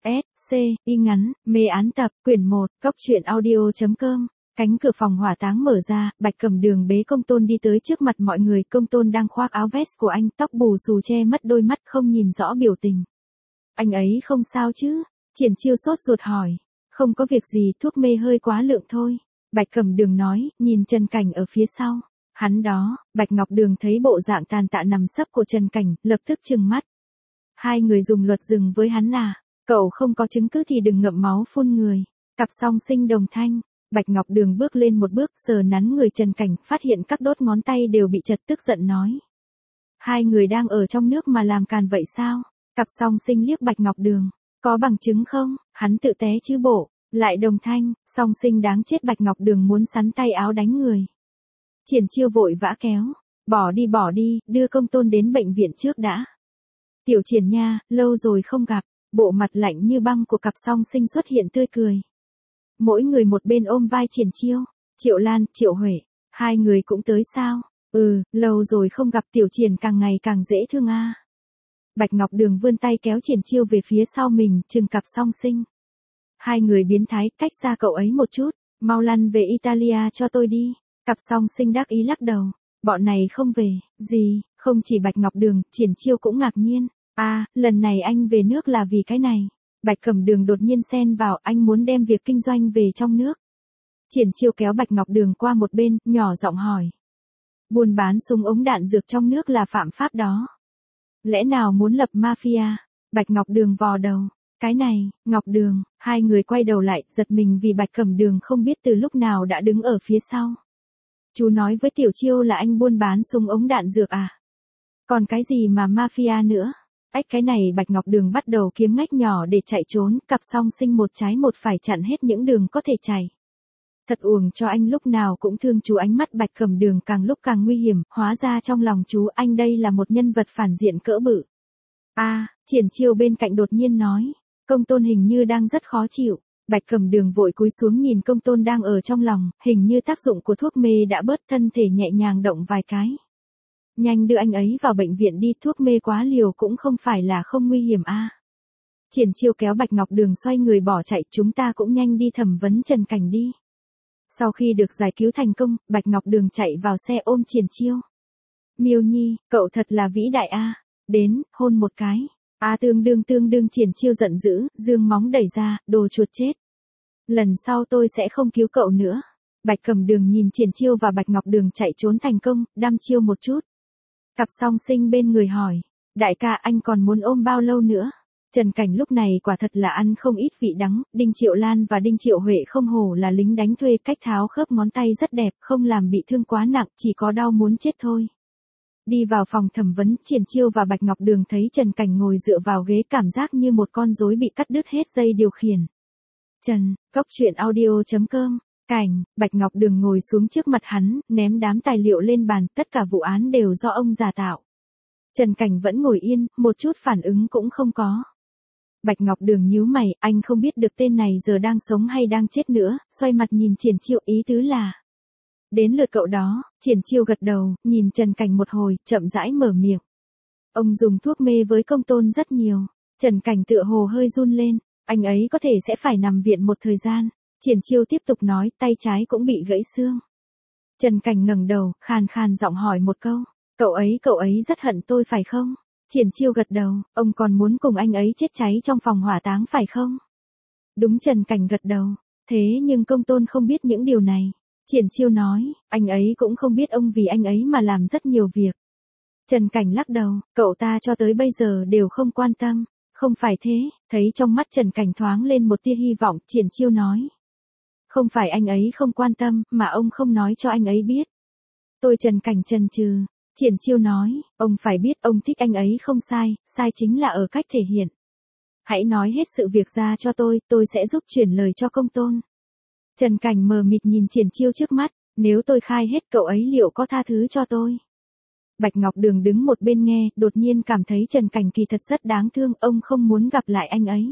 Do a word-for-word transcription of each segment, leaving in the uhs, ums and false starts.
S, C, y ngắn, mê án tập, quyển một, góc truyện audio.com. Cánh cửa phòng hỏa táng mở ra, Bạch Cẩm Đường bế Công Tôn đi tới trước mặt mọi người. Công Tôn đang khoác áo vest của anh, tóc bù xù che mất đôi mắt, không nhìn rõ biểu tình. Anh ấy không sao chứ? Triển Chiêu sốt ruột hỏi. Không có việc gì, thuốc mê hơi quá lượng thôi. Bạch Cẩm Đường nói, nhìn Trần Cảnh ở phía sau. Hắn đó. Bạch Ngọc Đường thấy bộ dạng tàn tạ nằm sấp của Trần Cảnh, lập tức trừng mắt. Hai người dùng luật dừng với hắn à? Cậu không có chứng cứ thì đừng ngậm máu phun người. Cặp song sinh đồng thanh. Bạch Ngọc Đường bước lên một bước, sờ nắn người Trần Cảnh, phát hiện các đốt ngón tay đều bị chật, tức giận nói. Hai người đang ở trong nước mà làm càn vậy sao? Cặp song sinh liếc Bạch Ngọc Đường. Có bằng chứng không? Hắn tự té chứ bộ. Lại đồng thanh, song sinh đáng chết. Bạch Ngọc Đường muốn sắn tay áo đánh người. Triển Chiêu vội vã kéo. Bỏ đi bỏ đi, đưa Công Tôn đến bệnh viện trước đã. Tiểu Triển nha, lâu rồi không gặp. Bộ mặt lạnh như băng của cặp song sinh xuất hiện tươi cười. Mỗi người một bên ôm vai Triển Chiêu. Triệu Lan, Triệu Huệ, hai người cũng tới sao? Ừ, lâu rồi không gặp. Tiểu Triển càng ngày càng dễ thương a. À. Bạch Ngọc Đường vươn tay kéo Triển Chiêu về phía sau mình, trừng cặp song sinh. Hai người biến thái, cách xa cậu ấy một chút, mau lăn về Italia cho tôi đi. Cặp song sinh đắc ý lắc đầu. Bọn này không về. Gì? Không chỉ Bạch Ngọc Đường, Triển Chiêu cũng ngạc nhiên. À, lần này anh về nước là vì cái này. Bạch Cẩm Đường đột nhiên xen vào, anh muốn đem việc kinh doanh về trong nước. Triển Chiêu kéo Bạch Ngọc Đường qua một bên, nhỏ giọng hỏi. Buôn bán súng ống đạn dược trong nước là phạm pháp đó. Lẽ nào muốn lập mafia? Bạch Ngọc Đường vò đầu. Cái này, Ngọc Đường, hai người quay đầu lại, giật mình vì Bạch Cẩm Đường không biết từ lúc nào đã đứng ở phía sau. Chú nói với Tiểu Chiêu là anh buôn bán súng ống đạn dược à? Còn cái gì mà mafia nữa? Ách, cái này Bạch Ngọc Đường bắt đầu kiếm ngách nhỏ để chạy trốn, cặp song sinh một trái một phải chặn hết những đường có thể chạy. Thật uổng cho anh, lúc nào cũng thương chú. Ánh mắt Bạch Cẩm Đường càng lúc càng nguy hiểm, hóa ra trong lòng chú anh đây là một nhân vật phản diện cỡ bự. A, à, Triển Chiêu bên cạnh đột nhiên nói, Công Tôn hình như đang rất khó chịu. Bạch Cẩm Đường vội cúi xuống nhìn Công Tôn đang ở trong lòng, hình như tác dụng của thuốc mê đã bớt, thân thể nhẹ nhàng động vài cái. Nhanh đưa anh ấy vào bệnh viện đi, thuốc mê quá liều cũng không phải là không nguy hiểm a. À. Triển Chiêu kéo Bạch Ngọc Đường xoay người bỏ chạy, chúng ta cũng nhanh đi thẩm vấn Trần Cảnh đi. Sau khi được giải cứu thành công, Bạch Ngọc Đường chạy vào xe ôm Triển Chiêu. Miêu Nhi, cậu thật là vĩ đại a. À. Đến, hôn một cái. A à, tương đương tương đương. Triển Chiêu giận dữ, dương móng đẩy ra, đồ chuột chết. Lần sau tôi sẽ không cứu cậu nữa. Bạch Cẩm Đường nhìn Triển Chiêu và Bạch Ngọc Đường chạy trốn thành công, đăm chiêu một chút. Cặp song sinh bên người hỏi, đại ca anh còn muốn ôm bao lâu nữa? Trần Cảnh lúc này quả thật là ăn không ít vị đắng, Đinh Triệu Lan và Đinh Triệu Huệ không hổ là lính đánh thuê, cách tháo khớp ngón tay rất đẹp, không làm bị thương quá nặng, chỉ có đau muốn chết thôi. Đi vào phòng thẩm vấn, Triển Chiêu và Bạch Ngọc Đường thấy Trần Cảnh ngồi dựa vào ghế, cảm giác như một con rối bị cắt đứt hết dây điều khiển. Trần, góc truyện audio.com. Cảnh, Bạch Ngọc Đường ngồi xuống trước mặt hắn, ném đám tài liệu lên bàn, tất cả vụ án đều do ông giả tạo. Trần Cảnh vẫn ngồi yên, một chút phản ứng cũng không có. Bạch Ngọc Đường nhíu mày, anh không biết được tên này giờ đang sống hay đang chết nữa, xoay mặt nhìn Triển Chiêu, ý tứ là. Đến lượt cậu đó. Triển Chiêu gật đầu, nhìn Trần Cảnh một hồi, chậm rãi mở miệng. Ông dùng thuốc mê với Công Tôn rất nhiều. Trần Cảnh tựa hồ hơi run lên, anh ấy có thể sẽ phải nằm viện một thời gian. Triển Chiêu tiếp tục nói, tay trái cũng bị gãy xương. Trần Cảnh ngẩng đầu, khàn khàn giọng hỏi một câu, cậu ấy cậu ấy rất hận tôi phải không? Triển Chiêu gật đầu, ông còn muốn cùng anh ấy chết cháy trong phòng hỏa táng phải không? Đúng. Trần Cảnh gật đầu, thế nhưng Công Tôn không biết những điều này. Triển Chiêu nói, anh ấy cũng không biết ông vì anh ấy mà làm rất nhiều việc. Trần Cảnh lắc đầu, cậu ta cho tới bây giờ đều không quan tâm. Không phải thế. Thấy trong mắt Trần Cảnh thoáng lên một tia hy vọng, Triển Chiêu nói. Không phải anh ấy không quan tâm, mà ông không nói cho anh ấy biết. Tôi Trần Cảnh chần chừ. Triển Chiêu nói, ông phải biết ông thích anh ấy không sai, sai chính là ở cách thể hiện. Hãy nói hết sự việc ra cho tôi, tôi sẽ giúp chuyển lời cho Công Tôn. Trần Cảnh mờ mịt nhìn Triển Chiêu trước mắt, nếu tôi khai hết cậu ấy liệu có tha thứ cho tôi? Bạch Ngọc Đường đứng một bên nghe, đột nhiên cảm thấy Trần Cảnh kỳ thật rất đáng thương, ông không muốn gặp lại anh ấy.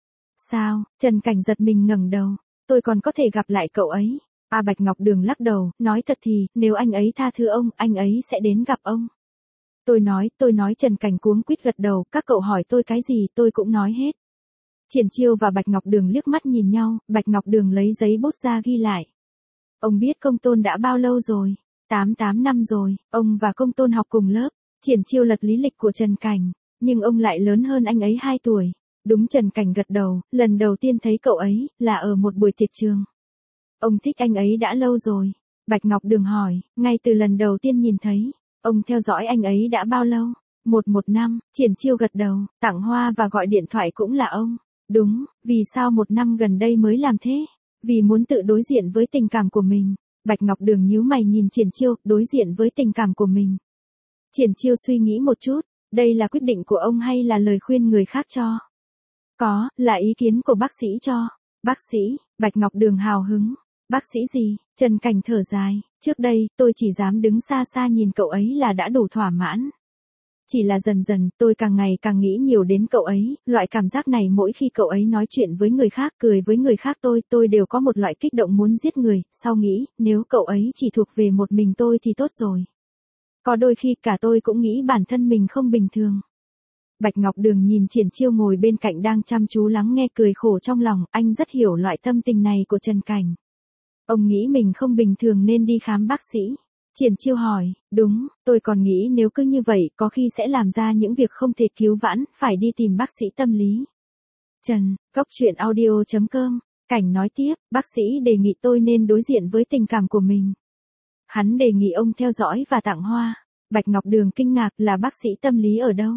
Sao? Trần Cảnh giật mình ngẩng đầu, tôi còn có thể gặp lại cậu ấy. À, Bạch Ngọc Đường lắc đầu, nói thật thì, nếu anh ấy tha thứ ông, anh ấy sẽ đến gặp ông. Tôi nói, tôi nói. Trần Cảnh cuống quýt gật đầu, các cậu hỏi tôi cái gì tôi cũng nói hết. Triển Chiêu và Bạch Ngọc Đường liếc mắt nhìn nhau, Bạch Ngọc Đường lấy giấy bút ra ghi lại. Ông biết Công Tôn đã bao lâu rồi? tám tám năm rồi, ông và Công Tôn học cùng lớp. Triển Chiêu lật lý lịch của Trần Cảnh, nhưng ông lại lớn hơn anh ấy hai tuổi. Đúng, Trần Cảnh gật đầu, lần đầu tiên thấy cậu ấy, là ở một buổi tiệc trường. Ông thích anh ấy đã lâu rồi. Bạch Ngọc Đường hỏi, ngay từ lần đầu tiên nhìn thấy, ông theo dõi anh ấy đã bao lâu? Một một năm, Triển Chiêu gật đầu, tặng hoa và gọi điện thoại cũng là ông. Đúng, vì sao một năm gần đây mới làm thế? Vì muốn tự đối diện với tình cảm của mình. Bạch Ngọc Đường nhíu mày nhìn Triển Chiêu, đối diện với tình cảm của mình. Triển Chiêu suy nghĩ một chút, đây là quyết định của ông hay là lời khuyên người khác cho? Có, là ý kiến của bác sĩ cho. Bác sĩ, Bạch Ngọc Đường hào hứng. Bác sĩ gì? Trần Cảnh thở dài, trước đây, tôi chỉ dám đứng xa xa nhìn cậu ấy là đã đủ thỏa mãn. Chỉ là dần dần, tôi càng ngày càng nghĩ nhiều đến cậu ấy, loại cảm giác này mỗi khi cậu ấy nói chuyện với người khác, cười với người khác tôi, tôi đều có một loại kích động muốn giết người, sau nghĩ, nếu cậu ấy chỉ thuộc về một mình tôi thì tốt rồi. Có đôi khi cả tôi cũng nghĩ bản thân mình không bình thường. Bạch Ngọc Đường nhìn Triển Chiêu ngồi bên cạnh đang chăm chú lắng nghe, cười khổ trong lòng, anh rất hiểu loại tâm tình này của Trần Cảnh. Ông nghĩ mình không bình thường nên đi khám bác sĩ. Triển Chiêu hỏi, đúng, tôi còn nghĩ nếu cứ như vậy có khi sẽ làm ra những việc không thể cứu vãn, phải đi tìm bác sĩ tâm lý. Trần, Góc Chuyện Audio chấm com, Cảnh nói tiếp, bác sĩ đề nghị tôi nên đối diện với tình cảm của mình. Hắn đề nghị ông theo dõi và tặng hoa. Bạch Ngọc Đường kinh ngạc, là bác sĩ tâm lý ở đâu?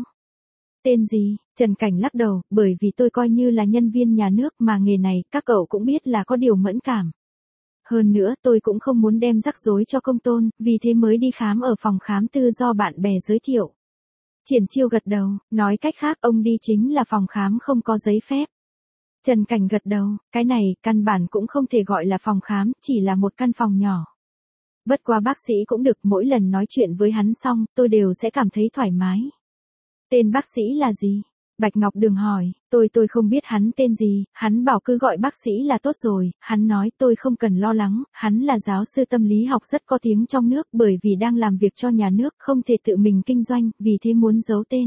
Tên gì? Trần Cảnh lắc đầu, bởi vì tôi coi như là nhân viên nhà nước mà nghề này, các cậu cũng biết là có điều mẫn cảm. Hơn nữa tôi cũng không muốn đem rắc rối cho Công Tôn, vì thế mới đi khám ở phòng khám tư do bạn bè giới thiệu. Triển Chiêu gật đầu, nói cách khác ông đi chính là phòng khám không có giấy phép. Trần Cảnh gật đầu, cái này căn bản cũng không thể gọi là phòng khám, chỉ là một căn phòng nhỏ. Bất quá bác sĩ cũng được, mỗi lần nói chuyện với hắn xong, tôi đều sẽ cảm thấy thoải mái. Tên bác sĩ là gì? Bạch Ngọc Đường hỏi, tôi tôi không biết hắn tên gì, hắn bảo cứ gọi bác sĩ là tốt rồi, hắn nói tôi không cần lo lắng, hắn là giáo sư tâm lý học rất có tiếng trong nước, bởi vì đang làm việc cho nhà nước, không thể tự mình kinh doanh, vì thế muốn giấu tên.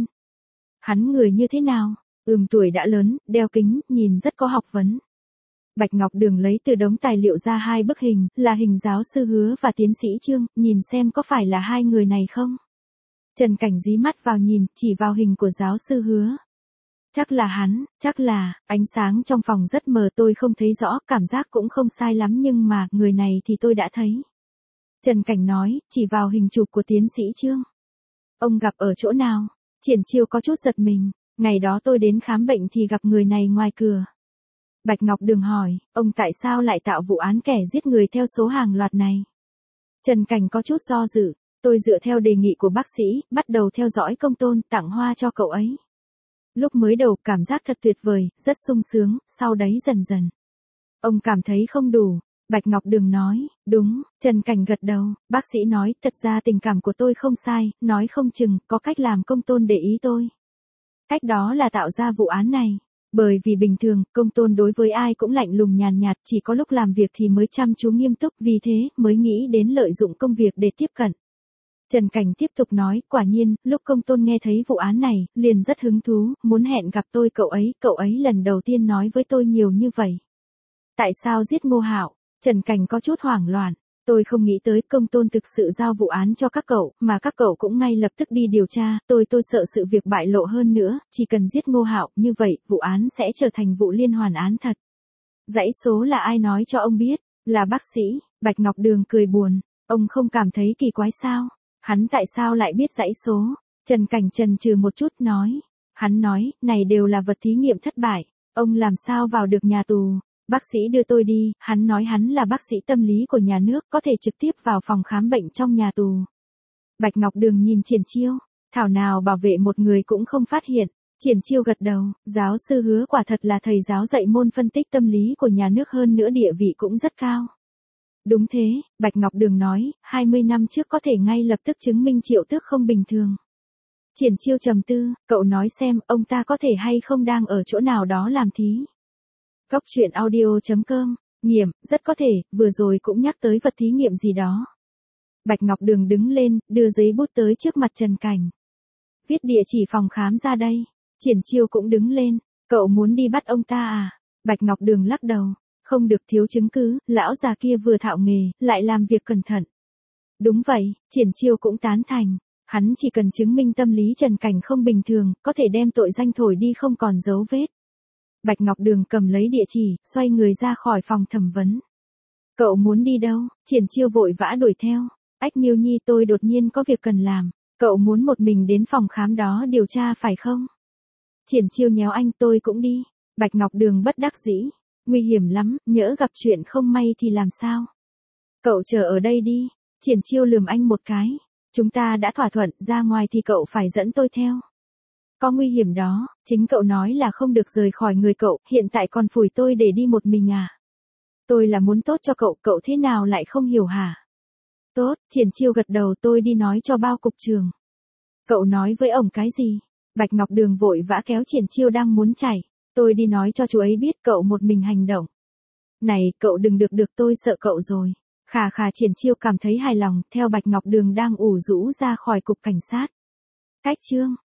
Hắn người như thế nào? Ừm, tuổi đã lớn, đeo kính, nhìn rất có học vấn. Bạch Ngọc Đường lấy từ đống tài liệu ra hai bức hình, là hình giáo sư Hứa và tiến sĩ Trương, nhìn xem có phải là hai người này không? Trần Cảnh dí mắt vào nhìn, chỉ vào hình của giáo sư Hứa. Chắc là hắn, chắc là, ánh sáng trong phòng rất mờ tôi không thấy rõ, cảm giác cũng không sai lắm nhưng mà, người này thì tôi đã thấy. Trần Cảnh nói, chỉ vào hình chụp của tiến sĩ Trương. Ông gặp ở chỗ nào? Triển Chiêu có chút giật mình, ngày đó tôi đến khám bệnh thì gặp người này ngoài cửa. Bạch Ngọc Đường hỏi, ông tại sao lại tạo vụ án kẻ giết người theo số hàng loạt này? Trần Cảnh có chút do dự, tôi dựa theo đề nghị của bác sĩ, bắt đầu theo dõi Công Tôn, tặng hoa cho cậu ấy. Lúc mới đầu cảm giác thật tuyệt vời, rất sung sướng, sau đấy dần dần. Ông cảm thấy không đủ. Bạch Ngọc Đường nói, đúng, Trần Cảnh gật đầu, bác sĩ nói, thật ra tình cảm của tôi không sai, nói không chừng, có cách làm Công Tôn để ý tôi. Cách đó là tạo ra vụ án này. Bởi vì bình thường, Công Tôn đối với ai cũng lạnh lùng nhàn nhạt, chỉ có lúc làm việc thì mới chăm chú nghiêm túc, vì thế, mới nghĩ đến lợi dụng công việc để tiếp cận. Trần Cảnh tiếp tục nói, quả nhiên, lúc Công Tôn nghe thấy vụ án này, liền rất hứng thú, muốn hẹn gặp tôi cậu ấy, cậu ấy lần đầu tiên nói với tôi nhiều như vậy. Tại sao giết Ngô Hạo? Trần Cảnh có chút hoảng loạn, tôi không nghĩ tới Công Tôn thực sự giao vụ án cho các cậu, mà các cậu cũng ngay lập tức đi điều tra, tôi tôi sợ sự việc bại lộ hơn nữa, chỉ cần giết Ngô Hạo, như vậy, vụ án sẽ trở thành vụ liên hoàn án thật. Dãy số là ai nói cho ông biết? Là bác sĩ. Bạch Ngọc Đường cười buồn, ông không cảm thấy kỳ quái sao? Hắn tại sao lại biết dãy số? Trần Cảnh chần chừ một chút nói. Hắn nói, này đều là vật thí nghiệm thất bại. Ông làm sao vào được nhà tù? Bác sĩ đưa tôi đi, hắn nói hắn là bác sĩ tâm lý của nhà nước, có thể trực tiếp vào phòng khám bệnh trong nhà tù. Bạch Ngọc Đường nhìn Triển Chiêu, thảo nào bảo vệ một người cũng không phát hiện. Triển Chiêu gật đầu, giáo sư Hứa quả thật là thầy giáo dạy môn phân tích tâm lý của nhà nước, hơn nữa địa vị cũng rất cao. Đúng thế, Bạch Ngọc Đường nói, hai mươi năm trước có thể ngay lập tức chứng minh Triệu Tước không bình thường. Triển Chiêu trầm tư, cậu nói xem, ông ta có thể hay không đang ở chỗ nào đó làm thí. Góc Chuyện Audio chấm com, Nghiệm, rất có thể, vừa rồi cũng nhắc tới vật thí nghiệm gì đó. Bạch Ngọc Đường đứng lên, đưa giấy bút tới trước mặt Trần Cảnh. Viết địa chỉ phòng khám ra đây. Triển Chiêu cũng đứng lên. Cậu muốn đi bắt ông ta à? Bạch Ngọc Đường lắc đầu. Không được, thiếu chứng cứ, lão già kia vừa thạo nghề, lại làm việc cẩn thận. Đúng vậy, Triển Chiêu cũng tán thành. Hắn chỉ cần chứng minh tâm lý Trần Cảnh không bình thường, có thể đem tội danh thổi đi không còn dấu vết. Bạch Ngọc Đường cầm lấy địa chỉ, xoay người ra khỏi phòng thẩm vấn. Cậu muốn đi đâu? Triển Chiêu vội vã đuổi theo. Ách Miêu Nhi, tôi đột nhiên có việc cần làm. Cậu muốn một mình đến phòng khám đó điều tra phải không? Triển Chiêu nhéo anh, tôi cũng đi. Bạch Ngọc Đường bất đắc dĩ. Nguy hiểm lắm, nhỡ gặp chuyện không may thì làm sao? Cậu chờ ở đây đi. Triển Chiêu lườm anh một cái. Chúng ta đã thỏa thuận, ra ngoài thì cậu phải dẫn tôi theo. Có nguy hiểm đó, chính cậu nói là không được rời khỏi người cậu, hiện tại còn phủi tôi để đi một mình à? Tôi là muốn tốt cho cậu, cậu thế nào lại không hiểu hả? Tốt, Triển Chiêu gật đầu, tôi đi nói cho bao cục trưởng. Cậu nói với ổng cái gì? Bạch Ngọc Đường vội vã kéo Triển Chiêu đang muốn chạy. Tôi đi nói cho chú ấy biết cậu một mình hành động. Này, cậu đừng được được, tôi sợ cậu rồi. Khà khà. Triển Chiêu cảm thấy hài lòng, theo Bạch Ngọc Đường đang ủ rũ ra khỏi cục cảnh sát. Cách chương